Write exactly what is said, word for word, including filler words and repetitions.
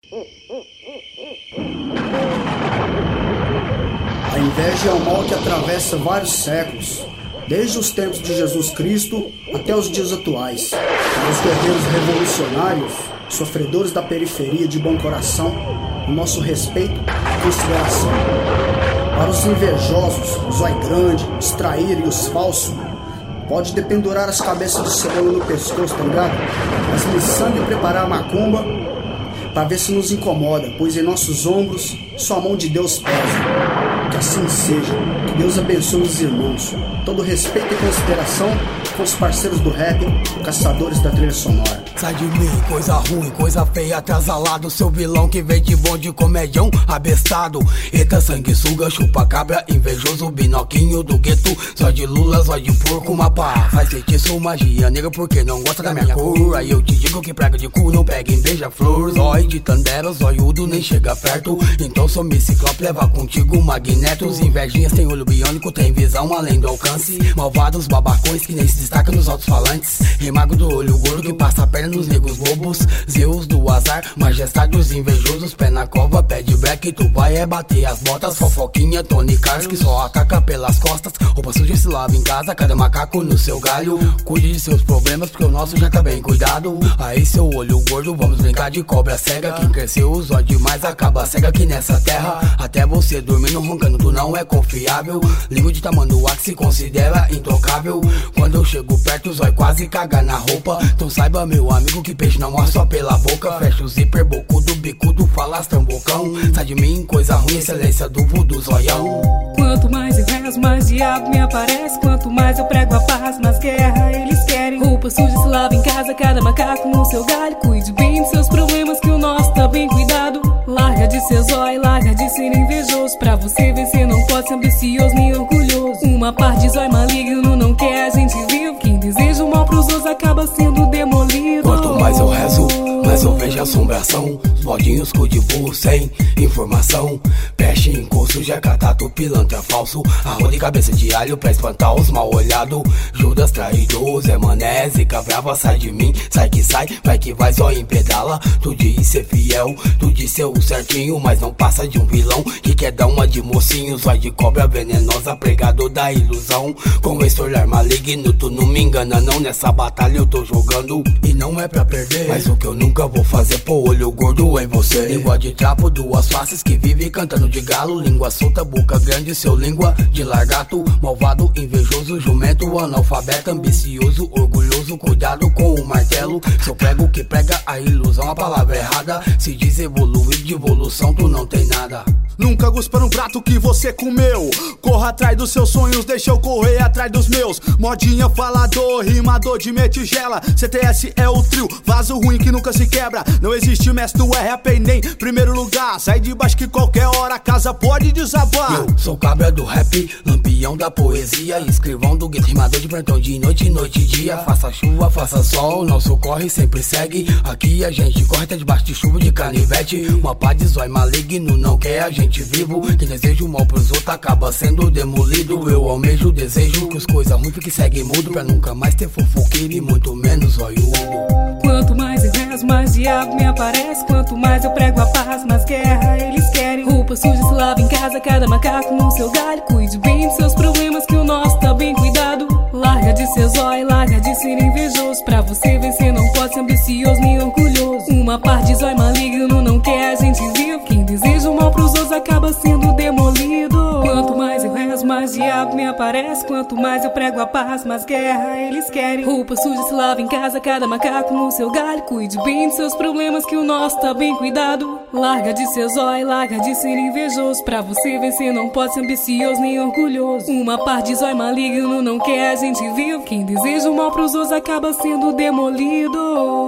A inveja é um mal que atravessa vários séculos, desde os tempos de Jesus Cristo até os dias atuais. Para os guerreiros revolucionários, sofredores da periferia de bom coração, o nosso respeito e consideração. Para os invejosos, o zóio grande, os traíra e os falsos, pode dependurar as cabeças de cebola no pescoço, tá ligado? Mas miçanga e preparar a macumba pra ver se nos incomoda, pois em nossos ombros só a mão de Deus pesa. Que assim seja, que Deus abençoe os irmãos. Todo respeito e consideração com os parceiros do rap, caçadores da trilha sonora. Sai de mim, coisa ruim, coisa feia, atrasalado. Seu vilão que vem de bom de comedião, abestado. Eita, sanguessuga, chupa cabra, invejoso, binoquinho do gueto. Só de lula, só de porco, uma pá. Faz feitiço, magia negra, porque não gosta da minha cor. Aí eu te digo que praga de cu não pega em beija-flor. Zóio de tandera, zóiudo, nem chega perto. Então sou Ciclope, leva contigo magnetos. Invejinhas tem olho biônico, tem visão além do alcance. Malvados babacões que nem se destacam nos alto-falantes. Remago do olho gordo que passa a perna nos negros bobos. Zeus do azar, majestade dos invejosos. Pé na cova, pé de black, tu vai é bater as botas. Fofoquinha, Tony Carlos que só ataca pelas costas. Roupa suja se lava em casa, cada macaco no seu galho. Cuide de seus problemas porque o nosso já tá bem cuidado. Aí seu olho gordo, vamos brincar de cobra cega. Quem cresceu usou demais acaba cega aqui nessa terra. Até você dormindo roncando tu não é confiável. Língua de tamanduá que se considera intocável. Quando eu chego perto o zóio quase caga na roupa. Então saiba meu amigo que peixe não morre só pela boca. Fecha o zíper, bocudo, bicudo, falastrão, bocão. Sai de mim, coisa ruim, excelência do voodoo, zoião. Quanto mais eu rezo, mais diabo me aparece. Quanto mais eu prego a paz, mais guerra eles querem. Roupa suja se lava em casa, cada macaco no seu galho. Cuide bem dos seus problemas que o nosso tá bem cuidado. Larga de ser zóio, larga de ser invejoso. Pra você vencer não pode ser ambicioso nem orgulhoso. Uma parte de zóio maligno não quer a gente vivo. Quem deseja o mal pros outros acaba sendo demolido. Quanto mais eu rezo, mais eu vejo assombração. Os bodinhos com de burro sem informação. Peste, encosto, jacatato, pilantra falso. Arroz de cabeça de alho pra espantar os mal olhados. Judas traidor, Zé Mané, zica brava, sai de mim. Sai que sai, vai que vai, só em pedala. Tu diz ser fiel, tu diz ser o certinho, mas não passa de um vilão que quer dar uma de mocinho. Zóio de cobra venenosa, pregador da ilusão. Com esse olhar maligno, tu não me engana não. Nessa batalha eu tô jogando e não é pra perder. Mas o que eu nunca vou fazer, pô, olho gordo em você. Língua de trapo, duas faces que vive cantando de galo. Língua solta, boca grande, seu língua de largato. Malvado, invejoso, jumento, analfabeto, ambicioso, orgulhoso, cuidado com o martelo. Seu prego que prega a ilusão, a palavra errada. Se diz evoluir, de evolução tu não tem nada. Nunca guspa no prato que você comeu. Corra atrás dos seus sonhos, deixa eu correr atrás dos meus. Modinha, falador, rimador de metigela. C T S é o trio, vaso ruim que nunca se quebra. Não existe mestre do R A P nem primeiro lugar. Sai de baixo que qualquer hora a casa pode desabar. Eu sou cabra do rap, lampião da poesia. Escrivão do gueto, rimador de plantão de noite, noite e dia. Faça chuva, faça sol, nosso corre sempre segue. Aqui a gente corre até debaixo de chuva de canivete. Uma pá de zóio maligno não quer a gente vivo. Quem deseja o mal pros outros acaba sendo demolido. Eu almejo, desejo que as coisas ruins fiquem segue mudo. Pra nunca mais ter fofoqueiro e muito menos zóiudo. Quanto mais eu rezo, mais diabo me aparece. Quanto mais eu prego a paz, mais guerra eles querem. Roupa suja se lava em casa, cada macaco no seu galho. Cuide bem dos seus problemas que o nosso tá bem cuidado. Larga de ser zóio, larga de ser invejoso. Pra você vencer não pode ser ambicioso nem orgulhoso. Uma parte de zóio maligno não quer a gente vivo. Quem deseja o mal pros outros acaba sendo demolido. Quanto mais eu rezo, mais diabo me aparece. Quanto mais eu prego a paz, mais guerra eles querem. Roupa suja se lava em casa, cada macaco no seu galho. Cuide bem dos seus problemas que o nosso tá bem cuidado. Larga de ser zóio, larga de ser invejoso. Pra você vencer não pode ser ambicioso nem orgulhoso. Uma parte de zóio maligno não quer a gente vivo. Quem deseja o mal pros outros acaba sendo demolido.